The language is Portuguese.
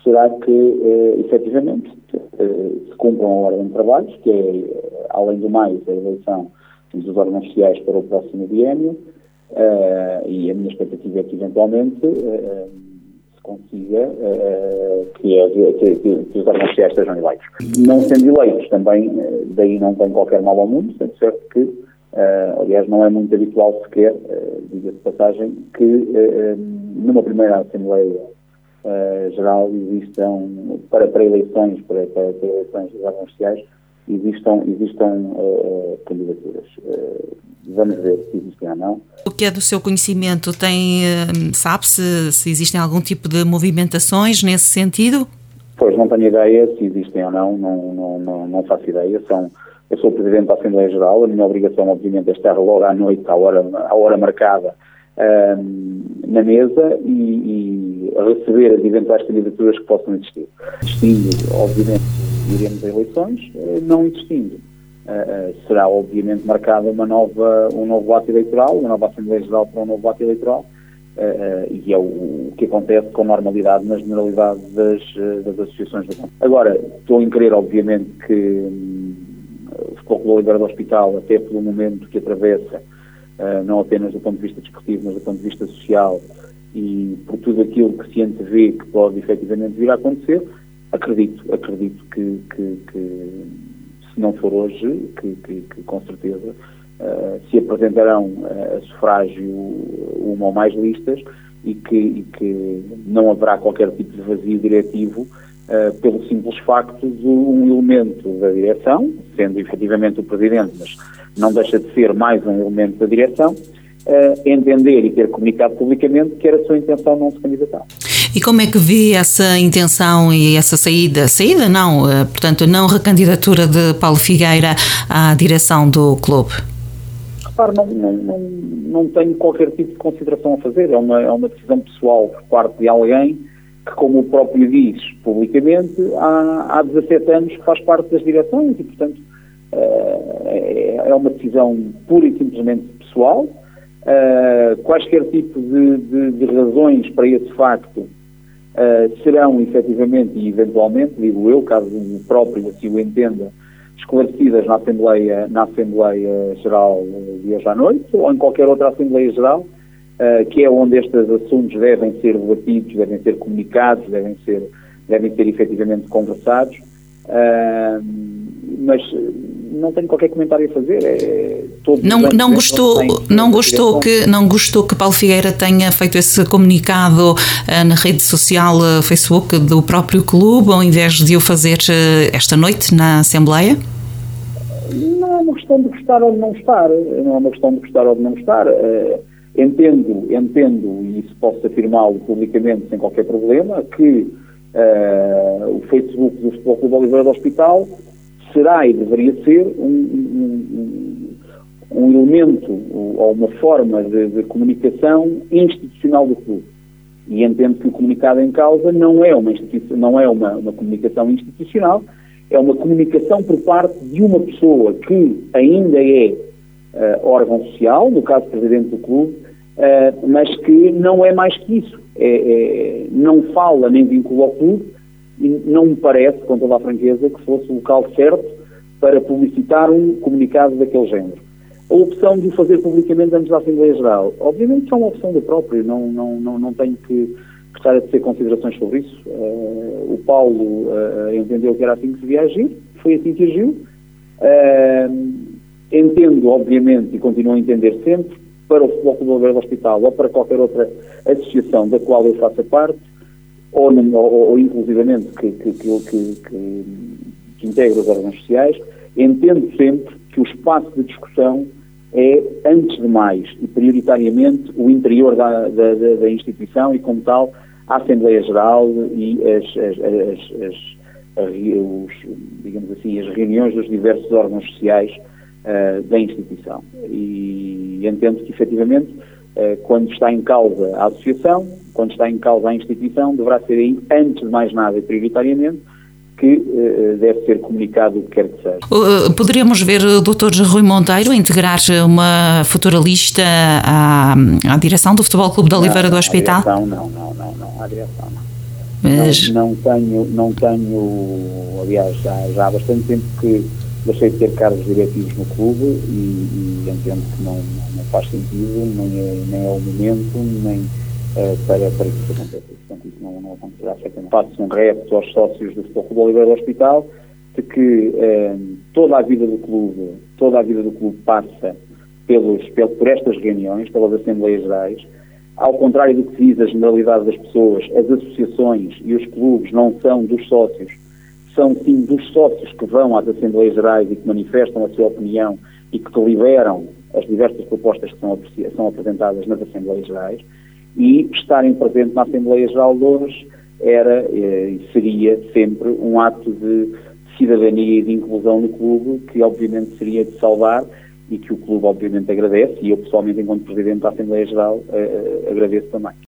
será que, efetivamente, se cumpram a ordem de trabalhos, que é, além do mais, a eleição dos órgãos sociais para o próximo biênio, e a minha expectativa é que, eventualmente, se consiga que os órgãos sociais sejam eleitos. Não sendo eleitos, também, daí não tem qualquer mal ao mundo, sendo certo que, aliás, não é muito habitual sequer, diga-se de passagem, que numa primeira Assembleia Geral existam, para eleições dos órgãos sociais, existam candidaturas. Vamos ver se existem ou não. O que é do seu conhecimento? Sabe se existem algum tipo de movimentações nesse sentido? Pois, não tenho ideia se existem ou não faço ideia. Eu sou Presidente da Assembleia Geral, a minha obrigação, obviamente, é estar logo à noite, à hora marcada, na mesa e receber as eventuais candidaturas que possam existir. Existindo, obviamente, iremos a eleições, não existindo. Será, obviamente, marcada um novo ato eleitoral, uma nova Assembleia Geral para um novo ato eleitoral, e é o que acontece com normalidade na generalidade das associações do campo. Agora, estou em crer, obviamente, que o Futebol Clube da Oliveira do Hospital, até pelo momento que atravessa, não apenas do ponto de vista desportivo, mas do ponto de vista social, e por tudo aquilo que se antevê que pode efetivamente vir a acontecer, acredito que se não for hoje, que com certeza se apresentarão a sufrágio uma ou mais listas e que não haverá qualquer tipo de vazio diretivo, pelo simples facto de um elemento da direção, sendo efetivamente o Presidente, mas não deixa de ser mais um elemento da direção, entender e ter comunicado publicamente que era a sua intenção não se candidatar. E como é que vê essa intenção e essa saída não, portanto, não recandidatura de Paulo Figueira à direção do clube? Repare, não tenho qualquer tipo de consideração a fazer, é uma decisão pessoal por parte de alguém que, como o próprio diz publicamente, há 17 anos que faz parte das direções e, portanto, é uma decisão pura e simplesmente pessoal. Quaisquer tipo de razões para esse facto serão efetivamente e eventualmente, digo eu, caso o próprio assim o entenda, esclarecidas na Assembleia Geral de hoje à noite ou em qualquer outra Assembleia Geral, que é onde estes assuntos devem ser debatidos, devem ser comunicados, devem ser efetivamente conversados, mas não tenho qualquer comentário a fazer. Não gostou que Paulo Figueira tenha feito esse comunicado na rede social Facebook do próprio clube, ao invés de o fazer esta noite na Assembleia? Não é uma questão de gostar ou de não estar. Entendo, e isso posso afirmá-lo publicamente sem qualquer problema, que o Facebook do Futebol Clube da Oliveira do Hospital será e deveria ser um elemento ou uma forma de comunicação institucional do clube. E entendo que o comunicado em causa não é uma comunicação institucional, é uma comunicação por parte de uma pessoa que ainda é órgão social, no caso Presidente do clube, mas que não é mais que isso. Não fala nem vincula ao clube, e não me parece, com toda a franqueza, que fosse o local certo para publicitar um comunicado daquele género. A opção de o fazer publicamente antes da Assembleia Geral, obviamente é uma opção do próprio, não tenho que estar a ter considerações sobre isso. O Paulo entendeu que era assim que se devia agir, foi assim que agiu. Entendo, obviamente, e continuo a entender sempre, para o Futebol Clube da Oliveira do Hospital ou para qualquer outra associação da qual eu faça parte, ou inclusivamente que integra os órgãos sociais, entendo sempre que o espaço de discussão é, antes de mais e prioritariamente, o interior da instituição e, como tal, a Assembleia Geral e digamos assim, as reuniões dos diversos órgãos sociais da instituição. E entendo que, efetivamente, quando está em causa a associação, quando está em causa a instituição, deverá ser aí, antes de mais nada e prioritariamente, que deve ser comunicado o que quer que seja. Poderíamos ver o Dr. Rui Monteiro integrar uma futura lista à direção do Futebol Clube da Oliveira do Hospital? Não, à direção não. Mas... Não tenho, aliás, já há bastante tempo que deixei de ter cargos diretivos no clube e entendo que não faz sentido, nem é o momento, nem para que isso aconteça. Portanto, isso não acontecerá certamente. Faço um repto aos sócios do Futebol Clube Oliveira do Hospital de que toda a vida do clube passa por estas reuniões, pelas Assembleias Gerais. Ao contrário do que diz a generalidade das pessoas, as associações e os clubes não são dos sócios, são sim dos sócios que vão às Assembleias Gerais e que manifestam a sua opinião e que deliberam as diversas propostas que são apresentadas nas Assembleias Gerais, e estarem presentes na Assembleia Geral de hoje era e seria sempre um ato de cidadania e de inclusão no clube, que obviamente seria de saudar e que o clube obviamente agradece, e eu pessoalmente, enquanto Presidente da Assembleia Geral, agradeço também.